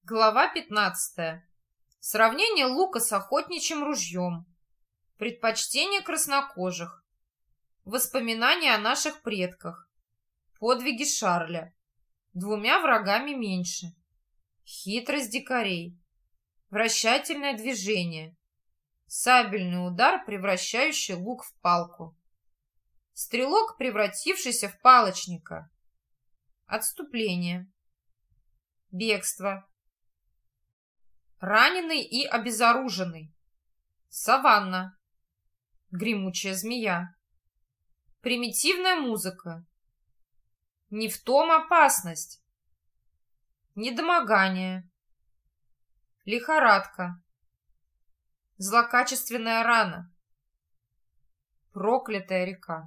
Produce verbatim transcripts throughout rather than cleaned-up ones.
Глава пятнадцатая. Сравнение лука с охотничьим ружьем. Предпочтение краснокожих. Воспоминания о наших предках. Подвиги Шарля. Двумя врагами меньше. Хитрость дикарей. Вращательное движение. Сабельный удар, превращающий лук в палку. Стрелок, превратившийся в палочника. Отступление. Бегство. Раненый и обезоруженный. Саванна. Гремучая змея. Примитивная музыка. Не в том опасность. Недомогание. Лихорадка. Злокачественная рана. Проклятая река.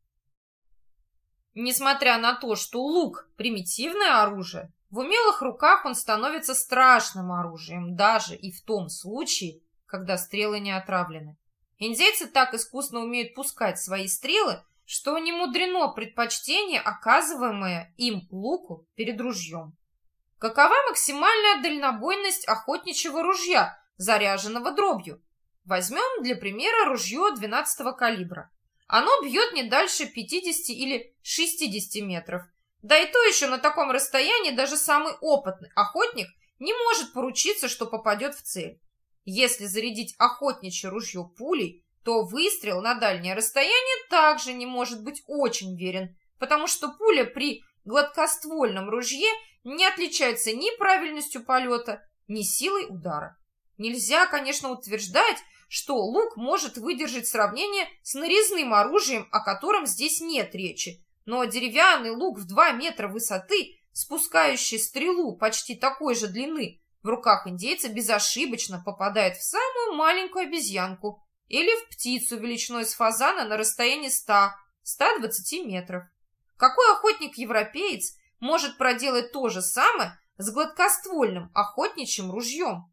Несмотря на то, что лук – примитивное оружие, в умелых руках он становится страшным оружием, даже и в том случае, когда стрелы не отравлены. Индейцы так искусно умеют пускать свои стрелы, что не мудрено предпочтение, оказываемое им луку перед ружьем. Какова максимальная дальнобойность охотничьего ружья, заряженного дробью? Возьмем для примера ружье двенадцатого калибра. Оно бьет не дальше пятидесяти или шестидесяти метров. Да и то еще на таком расстоянии даже самый опытный охотник не может поручиться, что попадет в цель. Если зарядить охотничье ружье пулей, то выстрел на дальнее расстояние также не может быть очень верен, потому что пуля при гладкоствольном ружье не отличается ни правильностью полета, ни силой удара. Нельзя, конечно, утверждать, что лук может выдержать сравнение с нарезным оружием, о котором здесь нет речи. Но деревянный лук в два метра высоты, спускающий стрелу почти такой же длины, в руках индейца безошибочно попадает в самую маленькую обезьянку или в птицу величиной с фазана на расстоянии ста-ста двадцати метров. Какой охотник-европеец может проделать то же самое с гладкоствольным охотничьим ружьем?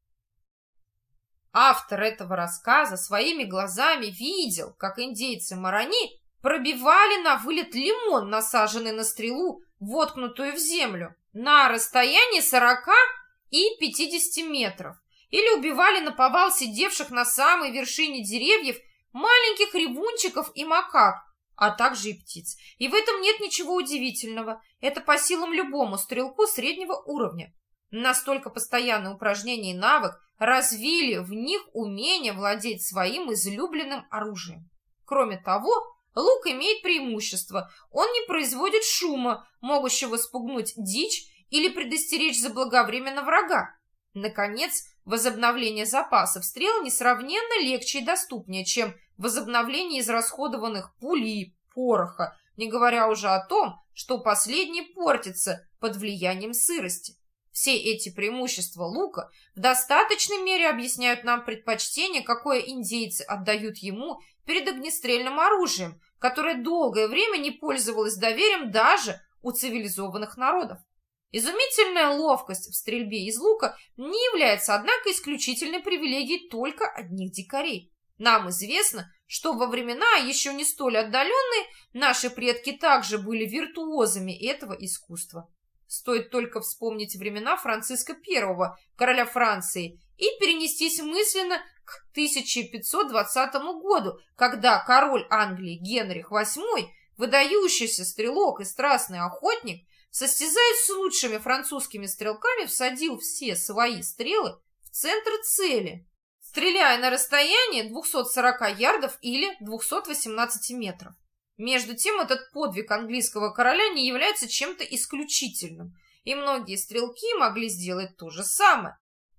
Автор этого рассказа своими глазами видел, как индейцы Марони пробивали на вылет лимон, насаженный на стрелу, воткнутую в землю, на расстоянии сорока и пятидесяти метров, или убивали наповал сидевших на самой вершине деревьев маленьких ревунчиков и макак, а также и птиц. И в этом нет ничего удивительного. Это по силам любому стрелку среднего уровня. Настолько постоянные упражнения и навык развили в них умение владеть своим излюбленным оружием. Кроме того, лук имеет преимущество. Он не производит шума, могущего спугнуть дичь или предостеречь заблаговременно врага. Наконец, возобновление запасов стрел несравненно легче и доступнее, чем возобновление израсходованных пуль и пороха, не говоря уже о том, что последний портится под влиянием сырости. Все эти преимущества лука в достаточной мере объясняют нам предпочтение, какое индейцы отдают ему перед огнестрельным оружием, которое долгое время не пользовалось доверием даже у цивилизованных народов. Изумительная ловкость в стрельбе из лука не является, однако, исключительной привилегией только одних дикарей. Нам известно, что во времена, еще не столь отдаленные, наши предки также были виртуозами этого искусства. Стоит только вспомнить времена Франциска Первого, короля Франции, и перенестись мысленно к тысяча пятьсот двадцатому году, когда король Англии Генрих Восьмой, выдающийся стрелок и страстный охотник, состязаясь с лучшими французскими стрелками, всадил все свои стрелы в центр цели, стреляя на расстояние двухсот сорока ярдов или двухсот восемнадцати метров. Между тем, этот подвиг английского короля не является чем-то исключительным, и многие стрелки могли сделать то же самое.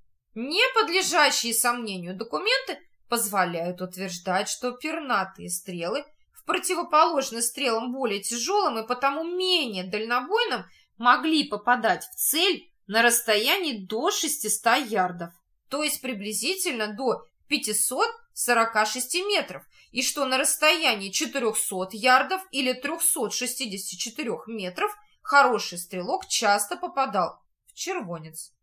Не подлежащие сомнению документы позволяют утверждать, что пернатые стрелы, в противоположность стрелам более тяжелым и потому менее дальнобойным, могли попадать в цель на расстоянии до шестисот ярдов, то есть приблизительно до пятисот сорока шести метров, и что на расстоянии четырехсот ярдов или трехсот шестидесяти четырёх метров хороший стрелок часто попадал в червонец.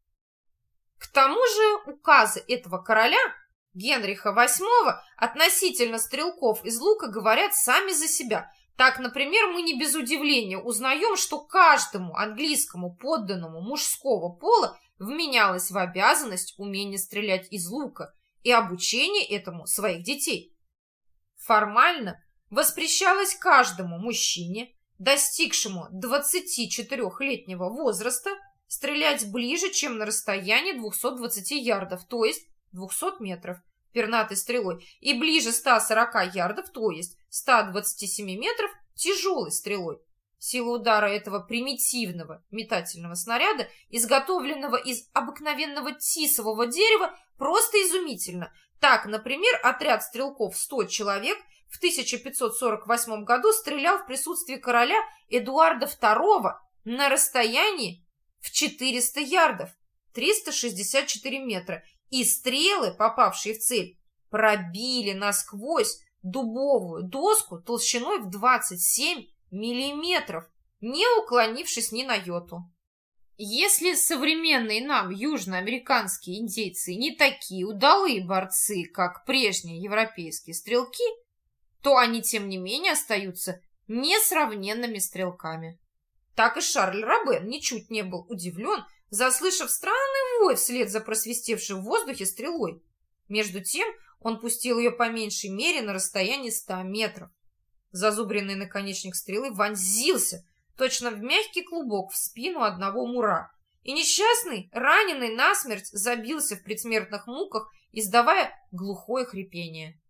К тому же указы этого короля, Генриха Восьмого, относительно стрелков из лука говорят сами за себя. Так, например, мы не без удивления узнаем, что каждому английскому подданному мужского пола вменялось в обязанность умение стрелять из лука и обучение этому своих детей. Формально воспрещалось каждому мужчине, достигшему двадцатичетырёхлетнего возраста, стрелять ближе, чем на расстоянии двухсот двадцати ярдов, то есть двухсот метров, пернатой стрелой, и ближе ста сорока ярдов, то есть ста двадцати семи метров, тяжелой стрелой. Сила удара этого примитивного метательного снаряда, изготовленного из обыкновенного тисового дерева, просто изумительна. Так, например, отряд стрелков в сто человек в тысяча пятьсот сорок восьмом году стрелял в присутствии короля Эдуарда второго на расстоянии в четыреста ярдов, триста шестьдесят четыре метра, и стрелы, попавшие в цель, пробили насквозь дубовую доску толщиной в двадцать семь миллиметров, не уклонившись ни на йоту. Если современные нам южноамериканские индейцы не такие удалые борцы, как прежние европейские стрелки, то они, тем не менее, остаются несравненными стрелками. Так и Шарль Робен ничуть не был удивлен, заслышав странный вой вслед за просвистевшей в воздухе стрелой. Между тем он пустил ее по меньшей мере на расстоянии ста метров. Зазубренный наконечник стрелы вонзился точно в мягкий клубок в спину одного мура, и несчастный, раненый насмерть, забился в предсмертных муках, издавая глухое хрипение.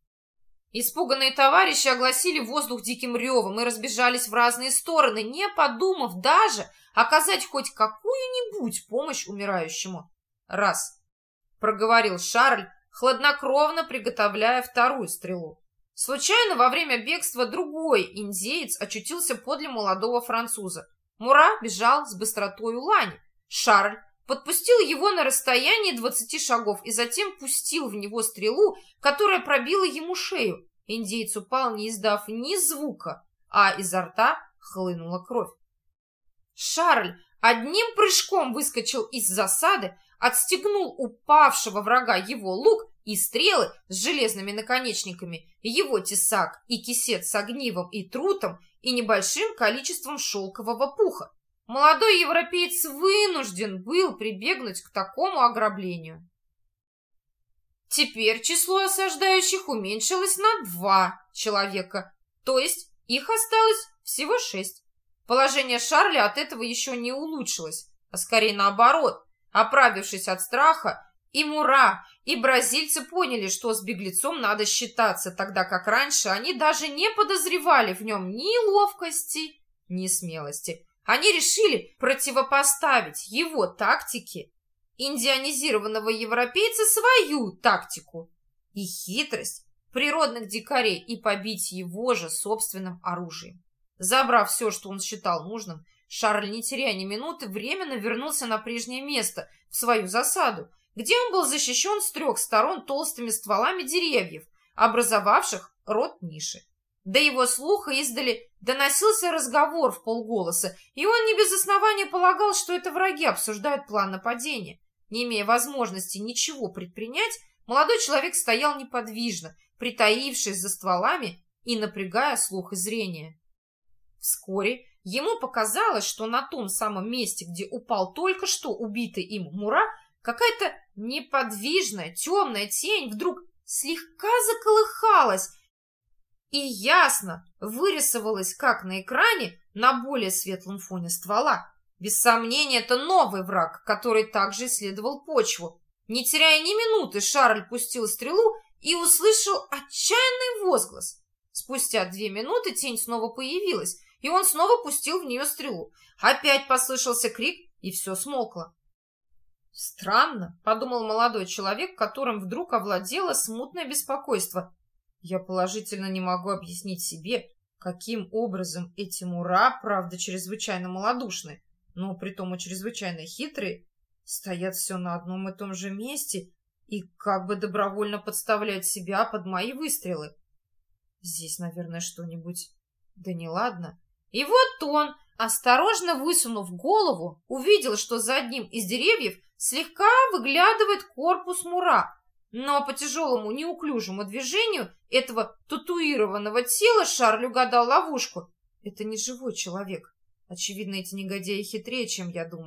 Испуганные товарищи огласили воздух диким ревом и разбежались в разные стороны, не подумав даже оказать хоть какую-нибудь помощь умирающему. «Раз», — проговорил Шарль, хладнокровно приготовляя вторую стрелу. Случайно во время бегства другой индеец очутился подле молодого француза. Мура бежал с быстротою лани. Шарль подпустил его на расстоянии двадцати шагов и затем пустил в него стрелу, которая пробила ему шею. Индеец упал, не издав ни звука, а изо рта хлынула кровь. Шарль одним прыжком выскочил из засады, отстегнул упавшего врага его лук и стрелы с железными наконечниками, его тесак и кисет с огнивом и трутом и небольшим количеством шелкового пуха. Молодой европеец вынужден был прибегнуть к такому ограблению. Теперь число осаждающих уменьшилось на два человека, то есть их осталось всего шесть. Положение Шарля от этого еще не улучшилось, а скорее наоборот. Оправившись от страха, и Мура, и бразильцы поняли, что с беглецом надо считаться, тогда как раньше они даже не подозревали в нем ни ловкости, ни смелости. Они решили противопоставить его тактике индианизированного европейца свою тактику и хитрость природных дикарей и побить его же собственным оружием. Забрав все, что он считал нужным, Шарль, не теряя ни минуты, временно вернулся на прежнее место, в свою засаду, где он был защищен с трех сторон толстыми стволами деревьев, образовавших рот ниши. До его слуха издали доносился разговор в полголоса, и он не без основания полагал, что это враги обсуждают план нападения. Не имея возможности ничего предпринять, молодой человек стоял неподвижно, притаившись за стволами и напрягая слух и зрение. Вскоре ему показалось, что на том самом месте, где упал только что убитый им Мура, какая-то неподвижная темная тень вдруг слегка заколыхалась и ясно вырисовалась, как на экране, на более светлом фоне ствола. Без сомнения, это новый враг, который также исследовал почву. Не теряя ни минуты, Шарль пустил стрелу и услышал отчаянный возглас. Спустя две минуты тень снова появилась, и он снова пустил в нее стрелу. Опять послышался крик, и все смолкло. «Странно», — подумал молодой человек, которым вдруг овладело смутное беспокойство. «Я положительно не могу объяснить себе, каким образом эти Мура, правда, чрезвычайно малодушные, но притом и чрезвычайно хитрые, стоят все на одном и том же месте и как бы добровольно подставляют себя под мои выстрелы. Здесь, наверное, что-нибудь... Да неладно». И вот он, осторожно высунув голову, увидел, что за одним из деревьев слегка выглядывает корпус Мура, но по тяжелому неуклюжему движению этого татуированного тела Шарль угадал ловушку. Это не живой человек. Очевидно, эти негодяи хитрее, чем я думал.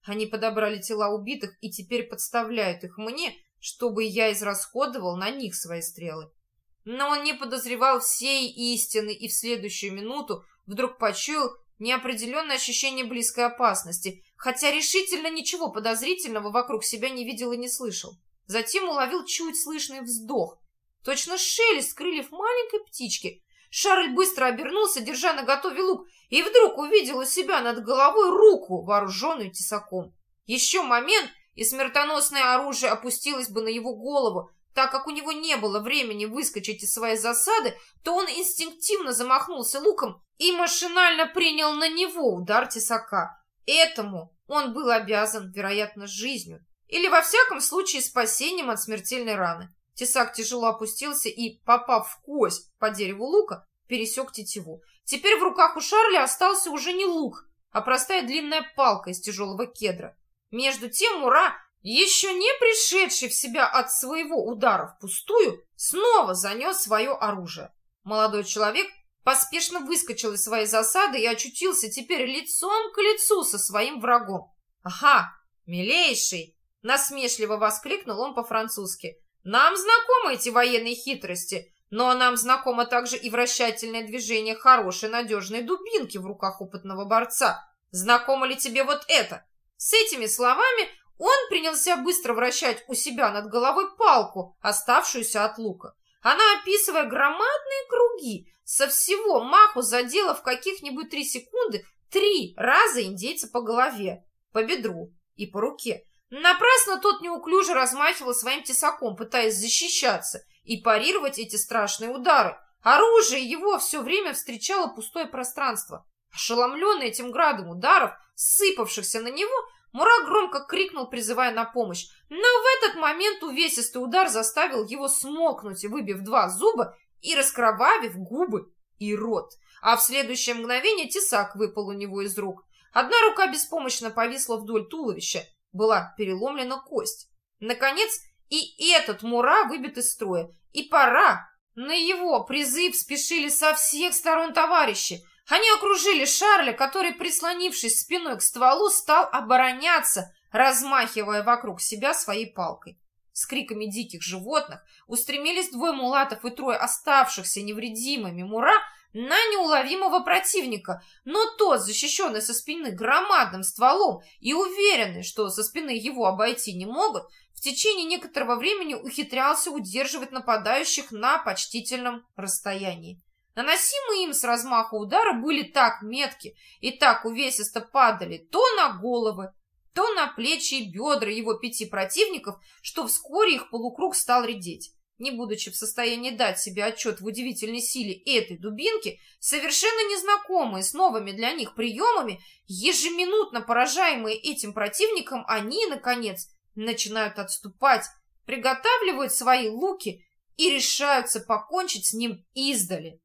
Они подобрали тела убитых и теперь подставляют их мне, чтобы я израсходовал на них свои стрелы. Но он не подозревал всей истины и в следующую минуту вдруг почуял неопределенное ощущение близкой опасности, хотя решительно ничего подозрительного вокруг себя не видел и не слышал. Затем уловил чуть слышный вздох, точно шелест крыльев маленькой птички. Шарль быстро обернулся, держа наготове лук, и вдруг увидел у себя над головой руку, вооруженную тесаком. Еще момент, и смертоносное оружие опустилось бы на его голову. Так как у него не было времени выскочить из своей засады, то он инстинктивно замахнулся луком и машинально принял на него удар тесака. Этому он был обязан, вероятно, жизнью, или, во всяком случае, спасением от смертельной раны. Тесак тяжело опустился и, попав в кость по дереву лука, пересек тетиву. Теперь в руках у Шарля остался уже не лук, а простая длинная палка из тяжелого кедра. Между тем Мура, еще не пришедший в себя от своего удара впустую, снова занес свое оружие. Молодой человек поспешно выскочил из своей засады и очутился теперь лицом к лицу со своим врагом. «Ага, милейший!» — насмешливо воскликнул он по-французски. «Нам знакомы эти военные хитрости, но нам знакомо также и вращательное движение хорошей надежной дубинки в руках опытного борца. Знакомо ли тебе вот это?» С этими словами он принялся быстро вращать у себя над головой палку, оставшуюся от лука. Она, описывая громадные круги, со всего маху задела в каких-нибудь три секунды три раза индейца по голове, по бедру и по руке. Напрасно тот неуклюже размахивал своим тесаком, пытаясь защищаться и парировать эти страшные удары. Оружие его все время встречало пустое пространство. Ошеломленный этим градом ударов, сыпавшихся на него, Мура громко крикнул, призывая на помощь. Но в этот момент увесистый удар заставил его смолкнуть, выбив два зуба и раскровавив губы и рот. А в следующее мгновение тесак выпал у него из рук. Одна рука беспомощно повисла вдоль туловища, была переломлена кость. Наконец, и этот Мура выбит из строя. И пора. На его призыв спешили со всех сторон товарищи. Они окружили Шарля, который, прислонившись спиной к стволу, стал обороняться, размахивая вокруг себя своей палкой. С криками диких животных устремились двое мулатов и трое оставшихся невредимыми Мура на неуловимого противника, но тот, защищенный со спины громадным стволом и уверенный, что со спины его обойти не могут, в течение некоторого времени ухитрялся удерживать нападающих на почтительном расстоянии. Наносимые им с размаха удары были так метки и так увесисто падали то на головы, то на плечи и бедра его пяти противников, что вскоре их полукруг стал редеть. Не будучи в состоянии дать себе отчет в удивительной силе этой дубинки, совершенно незнакомые с новыми для них приемами, ежеминутно поражаемые этим противником, они, наконец, начинают отступать, приготавливают свои луки и решаются покончить с ним издали.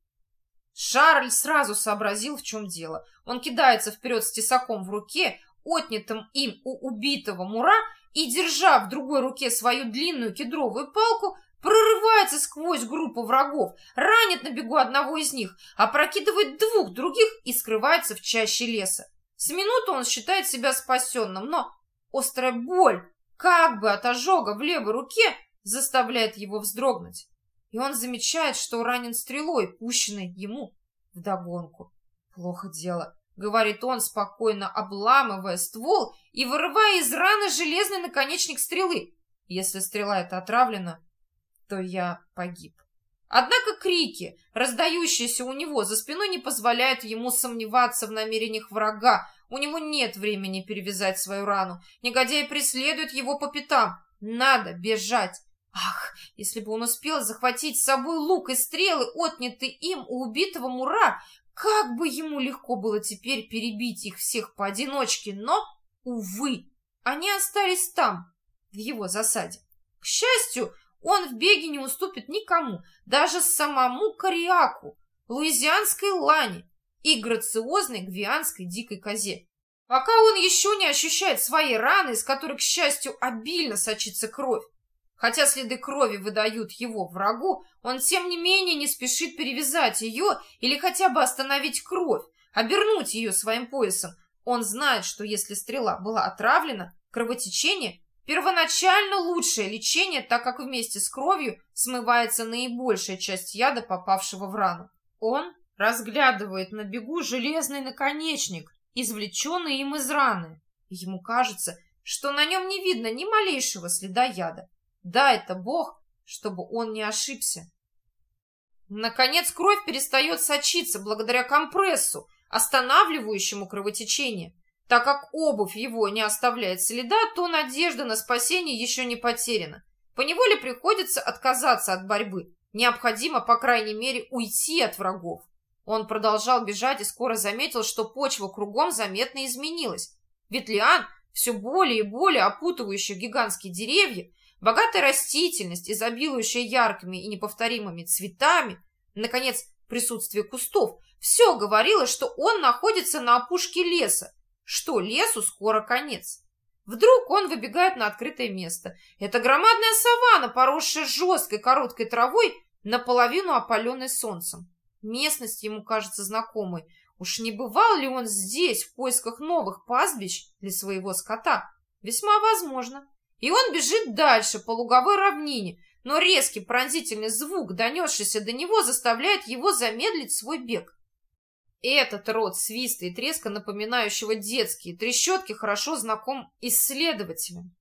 Шарль сразу сообразил, в чем дело. Он кидается вперед с тесаком в руке, отнятым им у убитого Мура, и, держа в другой руке свою длинную кедровую палку, прорывается сквозь группу врагов, ранит на бегу одного из них, опрокидывает двух других и скрывается в чаще леса. С минуту он считает себя спасенным, но острая боль, как бы от ожога в левой руке, заставляет его вздрогнуть. И он замечает, что ранен стрелой, пущенной ему вдогонку. «Плохо дело», — говорит он, спокойно обламывая ствол и вырывая из раны железный наконечник стрелы. «Если стрела эта отравлена, то я погиб». Однако крики, раздающиеся у него за спиной, не позволяют ему сомневаться в намерениях врага. У него нет времени перевязать свою рану. Негодяи преследуют его по пятам. Надо бежать. Ах, если бы он успел захватить с собой лук и стрелы, отнятые им у убитого Мура, как бы ему легко было теперь перебить их всех поодиночке, но, увы, они остались там, в его засаде. К счастью, он в беге не уступит никому, даже самому Кариаку, луизианской лани и грациозной гвианской дикой козе. Пока он еще не ощущает своей раны, из которой, к счастью, обильно сочится кровь. Хотя следы крови выдают его врагу, он, тем не менее, не спешит перевязать ее или хотя бы остановить кровь, обернуть ее своим поясом. Он знает, что если стрела была отравлена, кровотечение – первоначально лучшее лечение, так как вместе с кровью смывается наибольшая часть яда, попавшего в рану. Он разглядывает на бегу железный наконечник, извлеченный им из раны. Ему кажется, что на нем не видно ни малейшего следа яда. Да, это Бог, чтобы он не ошибся. Наконец кровь перестает сочиться благодаря компрессу, останавливающему кровотечение. Так как обувь его не оставляет следа, то надежда на спасение еще не потеряна. Поневоле приходится отказаться от борьбы. Необходимо, по крайней мере, уйти от врагов. Он продолжал бежать и скоро заметил, что почва кругом заметно изменилась. Ветлиан, все более и более опутывающий гигантские деревья, богатая растительность, изобилующая яркими и неповторимыми цветами, наконец, присутствие кустов, все говорило, что он находится на опушке леса, что лесу скоро конец. Вдруг он выбегает на открытое место. Это громадная саванна, поросшая жесткой короткой травой, наполовину опаленной солнцем. Местность ему кажется знакомой. Уж не бывал ли он здесь в поисках новых пастбищ для своего скота? Весьма возможно. И он бежит дальше по луговой равнине, но резкий пронзительный звук, донесшийся до него, заставляет его замедлить свой бег. Этот род свиста и треска, напоминающего детские трещотки, хорошо знаком исследователям.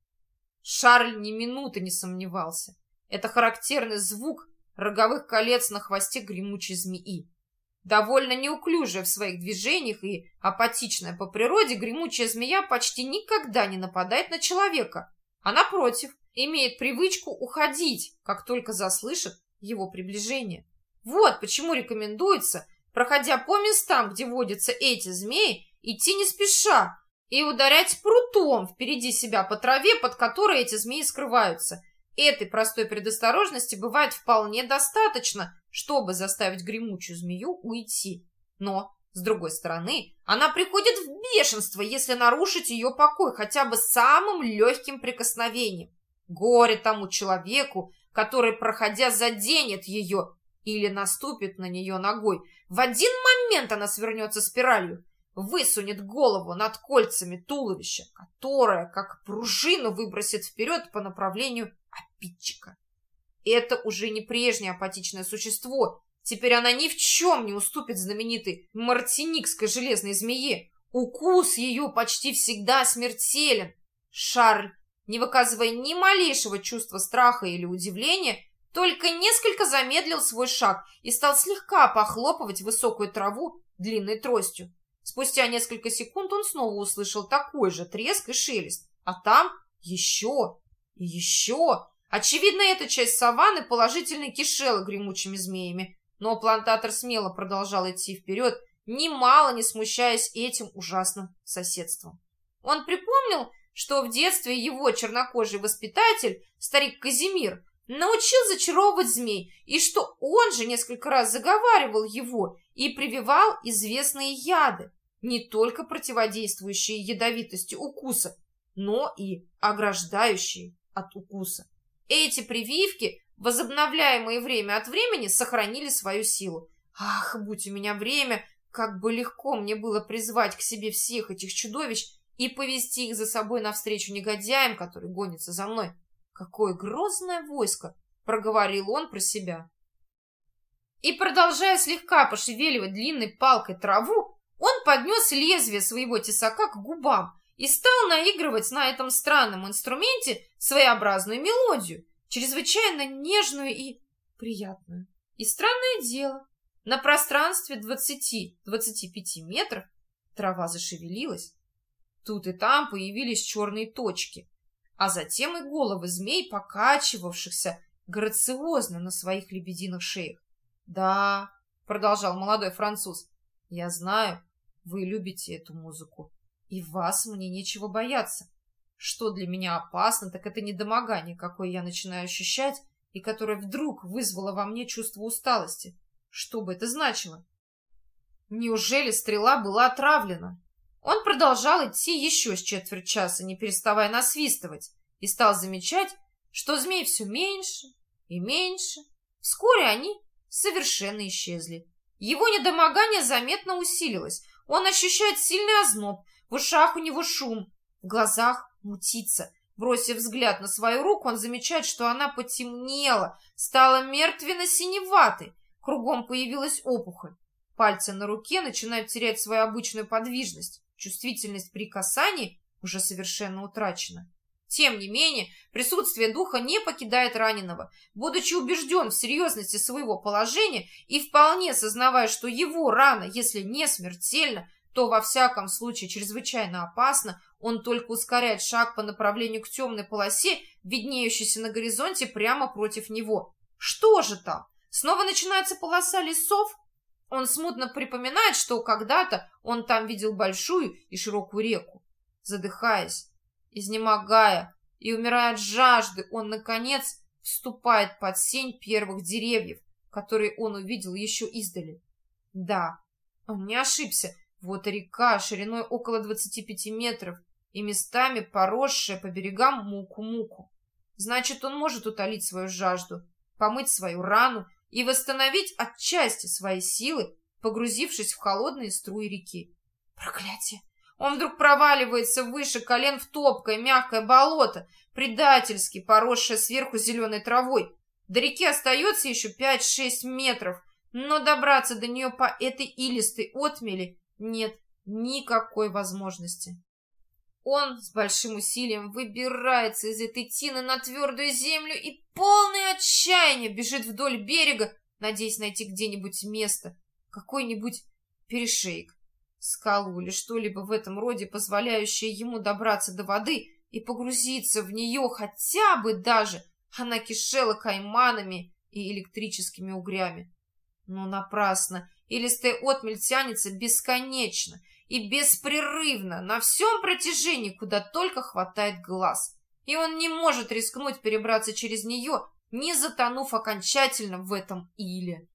Шарль ни минуты не сомневался. Это характерный звук роговых колец на хвосте гремучей змеи. Довольно неуклюжая в своих движениях и апатичная по природе, гремучая змея почти никогда не нападает на человека, а, напротив, имеет привычку уходить, как только заслышит его приближение. Вот почему рекомендуется, проходя по местам, где водятся эти змеи, идти не спеша и ударять прутом впереди себя по траве, под которой эти змеи скрываются. Этой простой предосторожности бывает вполне достаточно, чтобы заставить гремучую змею уйти. Но, с другой стороны, она приходит в бешенство, если нарушить ее покой хотя бы самым легким прикосновением. Горе тому человеку, который, проходя, заденет ее или наступит на нее ногой. В один момент она свернется спиралью, высунет голову над кольцами туловища, которое, как пружину, выбросит вперед по направлению обидчика. Это уже не прежнее апатичное существо. Теперь она ни в чем не уступит знаменитой мартиникской железной змее. Укус ее почти всегда смертелен. Шарль, не выказывая ни малейшего чувства страха или удивления, только несколько замедлил свой шаг и стал слегка похлопывать высокую траву длинной тростью. Спустя несколько секунд он снова услышал такой же треск и шелест, а там еще и еще. Очевидно, эта часть саванны положительно кишела гремучими змеями, но плантатор смело продолжал идти вперед, немало не смущаясь этим ужасным соседством. Он припомнил, что в детстве его чернокожий воспитатель, старик Казимир, научил зачаровывать змей, и что он же несколько раз заговаривал его и прививал известные яды, не только противодействующие ядовитости укуса, но и ограждающие от укуса. Эти прививки, возобновляемые время от времени, сохранили свою силу. Ах, будь у меня время, как бы легко мне было призвать к себе всех этих чудовищ и повести их за собой навстречу негодяям, которые гонятся за мной. Какое грозное войско! — проговорил он про себя. И, продолжая слегка пошевеливать длинной палкой траву, он поднес лезвие своего тесака к губам и стал наигрывать на этом странном инструменте своеобразную мелодию, чрезвычайно нежную и приятную. И странное дело, на пространстве двадцати-двадцати пяти метров трава зашевелилась. Тут и там появились черные точки, а затем и головы змей, покачивавшихся грациозно на своих лебединых шеях. «Да», — продолжал молодой француз, — «я знаю, вы любите эту музыку, и вас мне нечего бояться. Что для меня опасно, так это недомогание, какое я начинаю ощущать, и которое вдруг вызвало во мне чувство усталости. Что бы это значило? Неужели стрела была отравлена?» Он продолжал идти еще с четверть часа, не переставая насвистывать, и стал замечать, что змей все меньше и меньше. Вскоре они совершенно исчезли. Его недомогание заметно усилилось. Он ощущает сильный озноб. в ушах у него шум, в глазах мутится. Бросив взгляд на свою руку, он замечает, что она потемнела, стала мертвенно-синеватой. Кругом появилась опухоль. Пальцы на руке начинают терять свою обычную подвижность. Чувствительность при касании уже совершенно утрачена. Тем не менее, присутствие духа не покидает раненого. Будучи убежден в серьезности своего положения и вполне сознавая, что его рана, если не смертельна, то во всяком случае чрезвычайно опасно, он только ускоряет шаг по направлению к темной полосе, виднеющейся на горизонте прямо против него. Что же там? Снова начинается полоса лесов? Он смутно припоминает, что когда-то он там видел большую и широкую реку. Задыхаясь, изнемогая и умирая от жажды, он, наконец, вступает под сень первых деревьев, которые он увидел еще издали. Да, он не ошибся. Вот и река шириной около двадцати пяти метров и местами поросшая по берегам муку-муку. Значит, он может утолить свою жажду, помыть свою рану и восстановить отчасти свои силы, погрузившись в холодные струи реки. Проклятие! Он вдруг проваливается выше колен в топкое, мягкое болото, предательски поросшее сверху зеленой травой. До реки остается еще пять-шесть метров, но добраться до нее по этой илистой отмели нет никакой возможности. Он с большим усилием выбирается из этой тины на твердую землю и полное отчаяние бежит вдоль берега, надеясь найти где-нибудь место, какой-нибудь перешеек, скалу или что-либо в этом роде, позволяющее ему добраться до воды и погрузиться в нее, хотя бы даже она кишела кайманами и электрическими угрями. Но напрасно. Илистая отмель тянется бесконечно и беспрерывно на всем протяжении, куда только хватает глаз. И он не может рискнуть перебраться через нее, не затонув окончательно в этом иле.